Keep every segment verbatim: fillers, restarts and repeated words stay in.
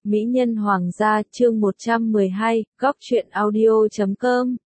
Mỹ nhân hoàng gia chương một trăm mười hai, góc truyện audio chấm com.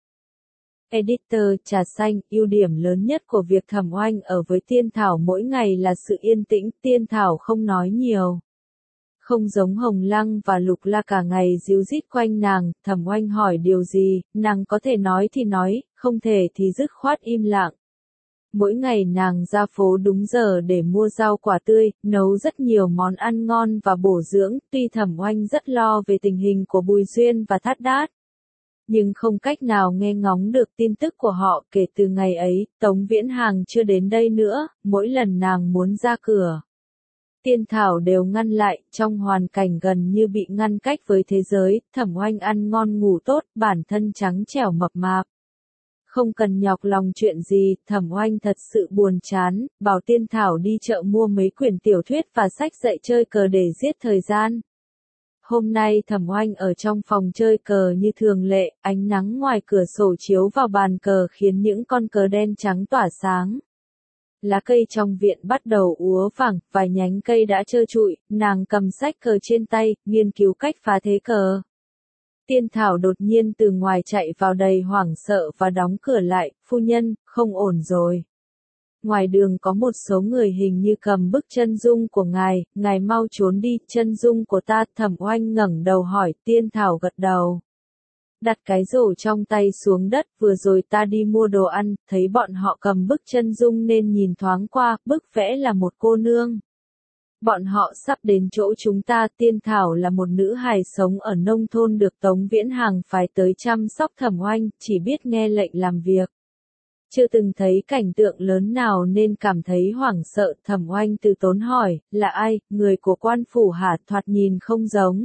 Editor trà xanh, ưu điểm lớn nhất của việc Thẩm Oanh ở với Tiên Thảo mỗi ngày là sự yên tĩnh, Tiên Thảo không nói nhiều. Không giống Hồng Lăng và Lục La cả ngày díu dít quanh nàng, Thẩm Oanh hỏi điều gì, nàng có thể nói thì nói, không thể thì dứt khoát im lặng. Mỗi ngày nàng ra phố đúng giờ để mua rau quả tươi, nấu rất nhiều món ăn ngon và bổ dưỡng, tuy Thẩm Oanh rất lo về tình hình của Bùi Duyên và Thát Đát. Nhưng không cách nào nghe ngóng được tin tức của họ, kể từ ngày ấy, Tống Viễn Hàng chưa đến đây nữa, mỗi lần nàng muốn ra cửa. Tiên Thảo đều ngăn lại, trong hoàn cảnh gần như bị ngăn cách với thế giới, Thẩm Oanh ăn ngon ngủ tốt, bản thân trắng trẻo mập mạp. Không cần nhọc lòng chuyện gì, Thẩm Oanh thật sự buồn chán, bảo Tiên Thảo đi chợ mua mấy quyển tiểu thuyết và sách dạy chơi cờ để giết thời gian. Hôm nay Thẩm Oanh ở trong phòng chơi cờ như thường lệ, ánh nắng ngoài cửa sổ chiếu vào bàn cờ khiến những con cờ đen trắng tỏa sáng. Lá cây trong viện bắt đầu úa vàng, vài nhánh cây đã trơ trụi, nàng cầm sách cờ trên tay, nghiên cứu cách phá thế cờ. Tiên Thảo đột nhiên từ ngoài chạy vào đầy hoảng sợ và đóng cửa lại, phu nhân, không ổn rồi. Ngoài đường có một số người hình như cầm bức chân dung của ngài, ngài mau trốn đi, chân dung của ta. Thẩm Oanh ngẩng đầu hỏi, Tiên Thảo gật đầu. Đặt cái rổ trong tay xuống đất, vừa rồi ta đi mua đồ ăn, thấy bọn họ cầm bức chân dung nên nhìn thoáng qua, bức vẽ là một cô nương. Bọn họ sắp đến chỗ chúng ta, Tiên Thảo là một nữ hài sống ở nông thôn được Tống Viễn Hàng phái tới chăm sóc Thẩm Oanh, chỉ biết nghe lệnh làm việc. Chưa từng thấy cảnh tượng lớn nào nên cảm thấy hoảng sợ. Thẩm Oanh từ tốn hỏi, là ai, người của quan phủ hả? Thoạt nhìn không giống.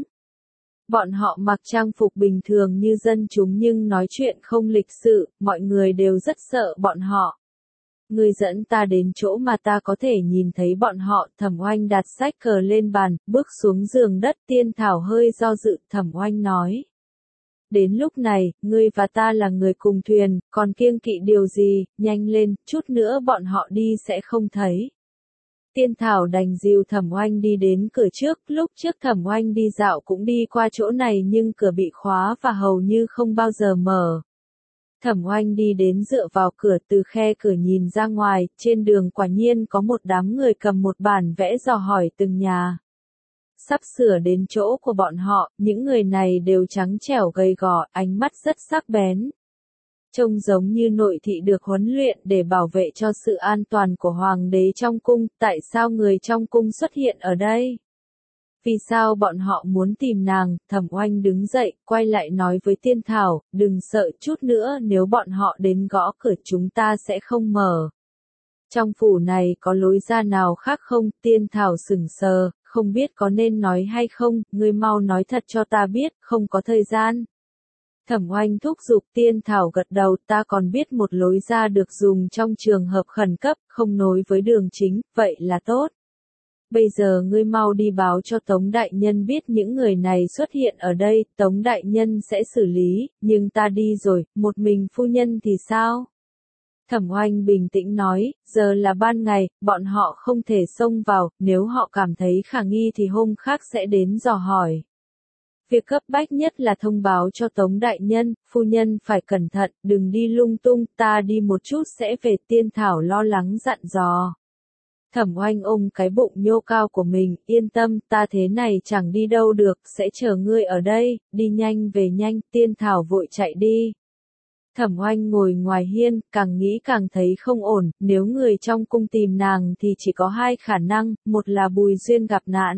Bọn họ mặc trang phục bình thường như dân chúng nhưng nói chuyện không lịch sự, mọi người đều rất sợ bọn họ. Người dẫn ta đến chỗ mà ta có thể nhìn thấy bọn họ. Thẩm Oanh đặt sách cờ lên bàn, bước xuống giường đất. Tiên Thảo hơi do dự, Thẩm Oanh nói. Đến lúc này, ngươi và ta là người cùng thuyền, còn kiêng kỵ điều gì, nhanh lên, chút nữa bọn họ đi sẽ không thấy. Tiên Thảo đành dìu Thẩm Oanh đi đến cửa trước, lúc trước Thẩm Oanh đi dạo cũng đi qua chỗ này nhưng cửa bị khóa và hầu như không bao giờ mở. Thẩm Oanh đi đến dựa vào cửa, từ khe cửa nhìn ra ngoài, trên đường quả nhiên có một đám người cầm một bản vẽ dò hỏi từng nhà. Sắp sửa đến chỗ của bọn họ, những người này đều trắng trẻo gầy gò, ánh mắt rất sắc bén. Trông giống như nội thị được huấn luyện để bảo vệ cho sự an toàn của hoàng đế trong cung. Tại sao người trong cung xuất hiện ở đây? Vì sao bọn họ muốn tìm nàng? Thẩm Oanh đứng dậy, quay lại nói với Tiên Thảo, đừng sợ, chút nữa nếu bọn họ đến gõ cửa chúng ta sẽ không mở. Trong phủ này có lối ra nào khác không? Tiên Thảo sững sờ, không biết có nên nói hay không, ngươi mau nói thật cho ta biết, không có thời gian. Thẩm Oanh thúc giục. Tiên Thảo gật đầu, ta còn biết một lối ra được dùng trong trường hợp khẩn cấp, không nối với đường chính, vậy là tốt. Bây giờ ngươi mau đi báo cho Tống Đại Nhân biết những người này xuất hiện ở đây, Tống Đại Nhân sẽ xử lý, nhưng ta đi rồi, một mình phu nhân thì sao? Thẩm Oanh bình tĩnh nói, giờ là ban ngày, bọn họ không thể xông vào, nếu họ cảm thấy khả nghi thì hôm khác sẽ đến dò hỏi. Việc cấp bách nhất là thông báo cho Tống Đại Nhân, phu nhân phải cẩn thận, đừng đi lung tung, ta đi một chút sẽ về. Tiên Thảo lo lắng dặn dò. Thẩm Oanh ôm cái bụng nhô cao của mình, yên tâm, ta thế này chẳng đi đâu được, sẽ chờ ngươi ở đây, đi nhanh về nhanh. Tiên Thảo vội chạy đi. Thẩm Oanh ngồi ngoài hiên, càng nghĩ càng thấy không ổn, nếu người trong cung tìm nàng thì chỉ có hai khả năng, một là Bùi Duyên gặp nạn.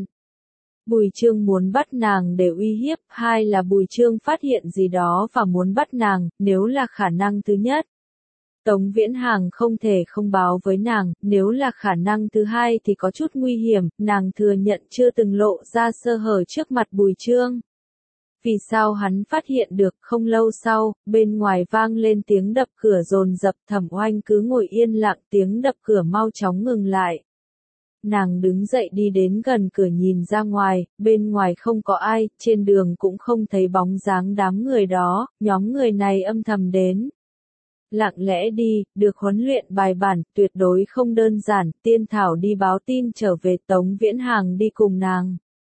Bùi Chương muốn bắt nàng để uy hiếp, hai là Bùi Chương phát hiện gì đó và muốn bắt nàng, nếu là khả năng thứ nhất. Tống Viễn Hàng không thể không báo với nàng, nếu là khả năng thứ hai thì có chút nguy hiểm, nàng thừa nhận chưa từng lộ ra sơ hở trước mặt Bùi Chương. Vì sao hắn phát hiện được? Không lâu sau, bên ngoài vang lên tiếng đập cửa dồn dập. Thẩm Oanh cứ ngồi yên lặng, tiếng đập cửa mau chóng ngừng lại. Nàng đứng dậy đi đến gần cửa nhìn ra ngoài, bên ngoài không có ai, trên đường cũng không thấy bóng dáng đám người đó, nhóm người này âm thầm đến. Lặng lẽ đi, được huấn luyện bài bản, tuyệt đối không đơn giản. Tiên Thảo đi báo tin trở về, Tống Viễn Hàng đi cùng nàng.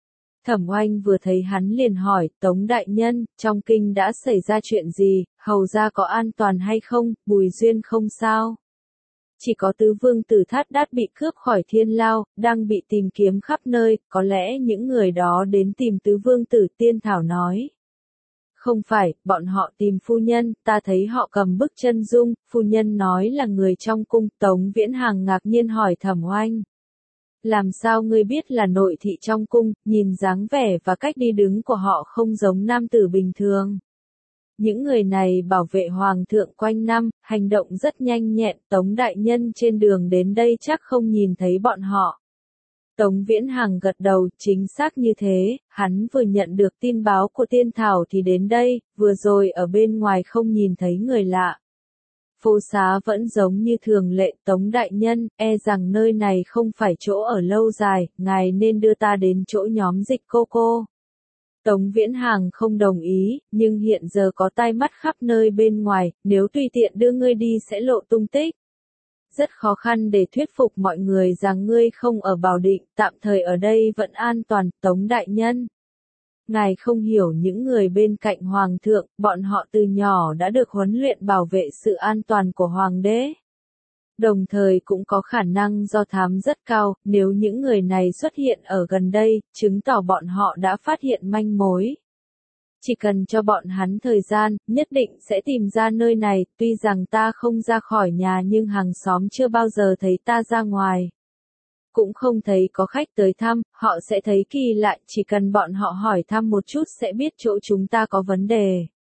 Thẩm Oanh vừa thấy hắn liền hỏi, Tống đại nhân, trong kinh đã xảy ra chuyện gì, hầu ra có an toàn hay không, Bùi Duyên không sao. Chỉ có tứ vương tử Thát Đát bị cướp khỏi thiên lao, đang bị tìm kiếm khắp nơi, có lẽ những người đó đến tìm tứ vương tử. Tiên Thảo nói. Không phải, bọn họ tìm phu nhân, ta thấy họ cầm bức chân dung, phu nhân nói là người trong cung. Tống Viễn Hằng ngạc nhiên hỏi Thẩm Oanh. Làm sao ngươi biết là nội thị trong cung, nhìn dáng vẻ và cách đi đứng của họ không giống nam tử bình thường. Những người này bảo vệ hoàng thượng quanh năm, hành động rất nhanh nhẹn, Tống đại nhân trên đường đến đây chắc không nhìn thấy bọn họ. Tống Viễn Hằng gật đầu, chính xác như thế, hắn vừa nhận được tin báo của Tiên Thảo thì đến đây, vừa rồi ở bên ngoài không nhìn thấy người lạ. Phố xá vẫn giống như thường lệ. Tống đại nhân, e rằng nơi này không phải chỗ ở lâu dài, ngài nên đưa ta đến chỗ nhóm dịch cô cô. Tống Viễn Hằng không đồng ý, nhưng hiện giờ có tai mắt khắp nơi bên ngoài, nếu tùy tiện đưa ngươi đi sẽ lộ tung tích. Rất khó khăn để thuyết phục mọi người rằng ngươi không ở Bảo Định, tạm thời ở đây vẫn an toàn. Tống đại nhân, ngài không hiểu những người bên cạnh hoàng thượng, bọn họ từ nhỏ đã được huấn luyện bảo vệ sự an toàn của hoàng đế. Đồng thời cũng có khả năng do thám rất cao, nếu những người này xuất hiện ở gần đây, chứng tỏ bọn họ đã phát hiện manh mối. Chỉ cần cho bọn hắn thời gian, nhất định sẽ tìm ra nơi này, tuy rằng ta không ra khỏi nhà nhưng hàng xóm chưa bao giờ thấy ta ra ngoài. Cũng không thấy có khách tới thăm, họ sẽ thấy kỳ lạ, chỉ cần bọn họ hỏi thăm một chút sẽ biết chỗ chúng ta có vấn đề.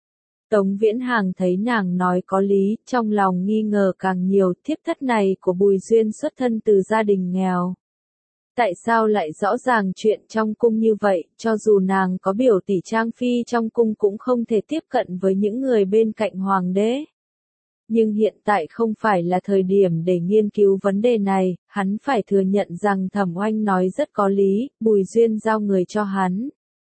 Tống Viễn Hằng thấy nàng nói có lý, trong lòng nghi ngờ càng nhiều. Thiếp thất này của Bùi Duyên xuất thân từ gia đình nghèo. Tại sao lại rõ ràng chuyện trong cung như vậy, cho dù nàng có biểu tỷ Trang Phi trong cung cũng không thể tiếp cận với những người bên cạnh hoàng đế. Nhưng hiện tại không phải là thời điểm để nghiên cứu vấn đề này, hắn phải thừa nhận rằng Thẩm Oanh nói rất có lý, Bùi Duyên giao người cho hắn.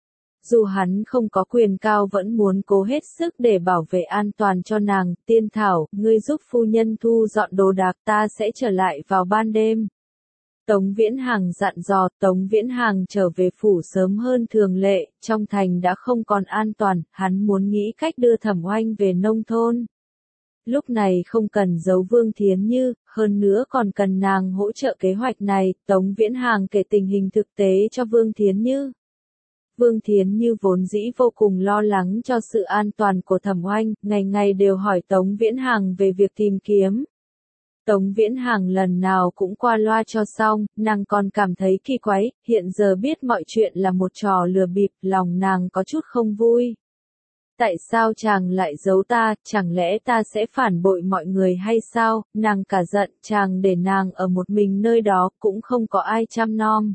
Dù hắn không có quyền cao vẫn muốn cố hết sức để bảo vệ an toàn cho nàng. Tiên Thảo, ngươi giúp phu nhân thu dọn đồ đạc, ta sẽ trở lại vào ban đêm. Tống Viễn Hằng dặn dò. Tống Viễn Hằng trở về phủ sớm hơn thường lệ, trong thành đã không còn an toàn, hắn muốn nghĩ cách đưa Thẩm Oanh về nông thôn. Lúc này không cần giấu Vương Thiến Như, hơn nữa còn cần nàng hỗ trợ kế hoạch này. Tống Viễn Hằng kể tình hình thực tế cho Vương Thiến Như. Vương Thiến Như vốn dĩ vô cùng lo lắng cho sự an toàn của Thẩm Oanh, ngày ngày đều hỏi Tống Viễn Hằng về việc tìm kiếm. Tống Viễn Hằng lần nào cũng qua loa cho xong, nàng còn cảm thấy kỳ quái, hiện giờ biết mọi chuyện là một trò lừa bịp, lòng nàng có chút không vui. Tại sao chàng lại giấu ta, chẳng lẽ ta sẽ phản bội mọi người hay sao? Nàng cả giận, chàng để nàng ở một mình nơi đó, cũng không có ai chăm nom.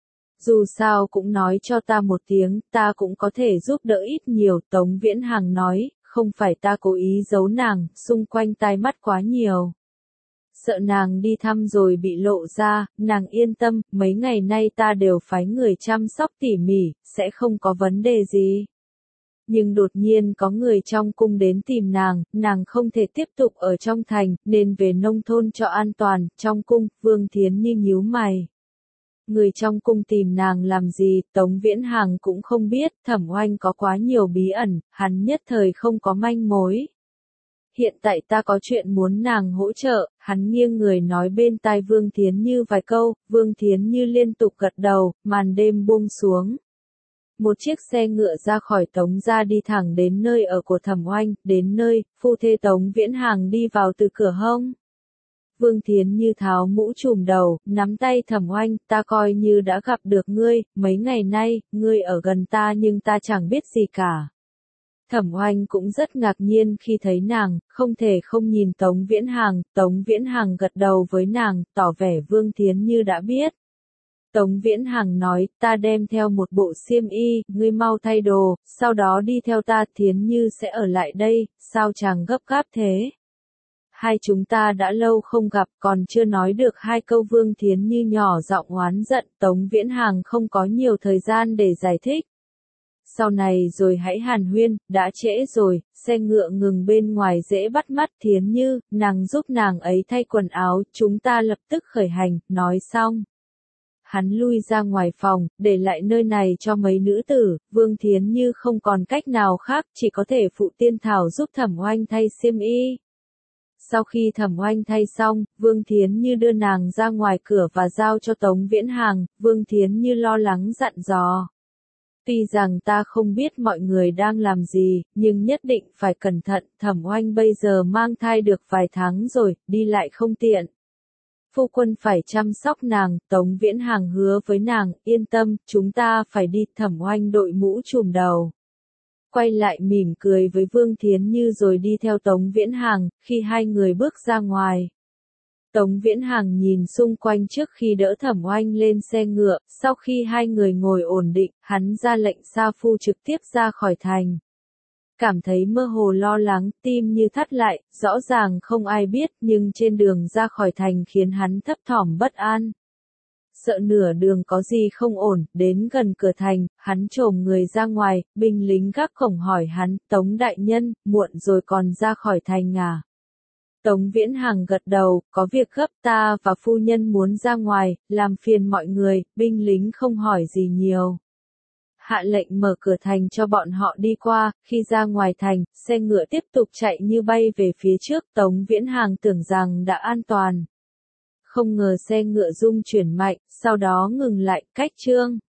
Dù sao cũng nói cho ta một tiếng, ta cũng có thể giúp đỡ ít nhiều. Tống Viễn Hằng nói, không phải ta cố ý giấu nàng, xung quanh tai mắt quá nhiều. Sợ nàng đi thăm rồi bị lộ ra, nàng yên tâm, mấy ngày nay ta đều phái người chăm sóc tỉ mỉ, sẽ không có vấn đề gì. Nhưng đột nhiên có người trong cung đến tìm nàng, nàng không thể tiếp tục ở trong thành, nên về nông thôn cho an toàn. Trong cung, Vương Thiến Như nhíu mày. Người trong cung tìm nàng làm gì, Tống Viễn Hằng cũng không biết. Thẩm Oanh có quá nhiều bí ẩn, hắn nhất thời không có manh mối. Hiện tại ta có chuyện muốn nàng hỗ trợ. Hắn nghiêng người nói bên tai Vương Thiến Như vài câu. Vương Thiến Như liên tục gật đầu, màn đêm buông xuống. Một chiếc xe ngựa ra khỏi Tống gia đi thẳng đến nơi ở của Thẩm Oanh. Đến nơi, phu thê Tống Viễn Hằng đi vào từ cửa hông. Vương Thiến Như tháo mũ trùm đầu, nắm tay Thẩm Oanh, ta coi như đã gặp được ngươi, mấy ngày nay, ngươi ở gần ta nhưng ta chẳng biết gì cả. Thẩm Oanh cũng rất ngạc nhiên khi thấy nàng, không thể không nhìn Tống Viễn Hằng. Tống Viễn Hằng gật đầu với nàng, tỏ vẻ Vương Thiến Như đã biết. Tống Viễn Hằng nói, ta đem theo một bộ xiêm y, ngươi mau thay đồ, sau đó đi theo ta. Thiến Như sẽ ở lại đây, sao chàng gấp gáp thế? Hai chúng ta đã lâu không gặp, còn chưa nói được hai câu. Vương Thiến Như nhỏ giọng oán giận. Tống Viễn Hằng không có nhiều thời gian để giải thích. Sau này rồi hãy hàn huyên, đã trễ rồi. Xe ngựa ngừng bên ngoài dễ bắt mắt. Thiến Như, nàng giúp nàng ấy thay quần áo, chúng ta lập tức khởi hành. Nói xong, hắn lui ra ngoài phòng, để lại nơi này cho mấy nữ tử, Vương Thiến Như không còn cách nào khác, chỉ có thể phụ Tiên Thảo giúp Thẩm Oanh thay xiêm y. Sau khi Thẩm Oanh thay xong, Vương Thiến Như đưa nàng ra ngoài cửa và giao cho Tống Viễn Hàng, Vương Thiến Như lo lắng dặn dò. Tuy rằng ta không biết mọi người đang làm gì, nhưng nhất định phải cẩn thận, Thẩm Oanh bây giờ mang thai được vài tháng rồi, đi lại không tiện. Phu quân phải chăm sóc nàng, Tống Viễn Hàng hứa với nàng, yên tâm, chúng ta phải đi. Thẩm Oanh đội mũ trùm đầu. Quay lại mỉm cười với Vương Thiến Như rồi đi theo Tống Viễn Hàng, khi hai người bước ra ngoài. Tống Viễn Hàng nhìn xung quanh trước khi đỡ Thẩm Oanh lên xe ngựa, sau khi hai người ngồi ổn định, hắn ra lệnh Sa Phu trực tiếp ra khỏi thành. Cảm thấy mơ hồ lo lắng, tim như thắt lại, rõ ràng không ai biết, nhưng trên đường ra khỏi thành khiến hắn thấp thỏm bất an. Sợ nửa đường có gì không ổn, đến gần cửa thành, hắn chồm người ra ngoài, binh lính gác cổng hỏi hắn, Tống đại nhân, muộn rồi còn ra khỏi thành à? Tống Viễn Hàng gật đầu, có việc gấp, ta và phu nhân muốn ra ngoài, làm phiền mọi người, binh lính không hỏi gì nhiều. Hạ lệnh mở cửa thành cho bọn họ đi qua, khi ra ngoài thành, xe ngựa tiếp tục chạy như bay về phía trước, Tống Viễn Hàng tưởng rằng đã an toàn. Không ngờ xe ngựa rung chuyển mạnh, sau đó ngừng lại, cách chương.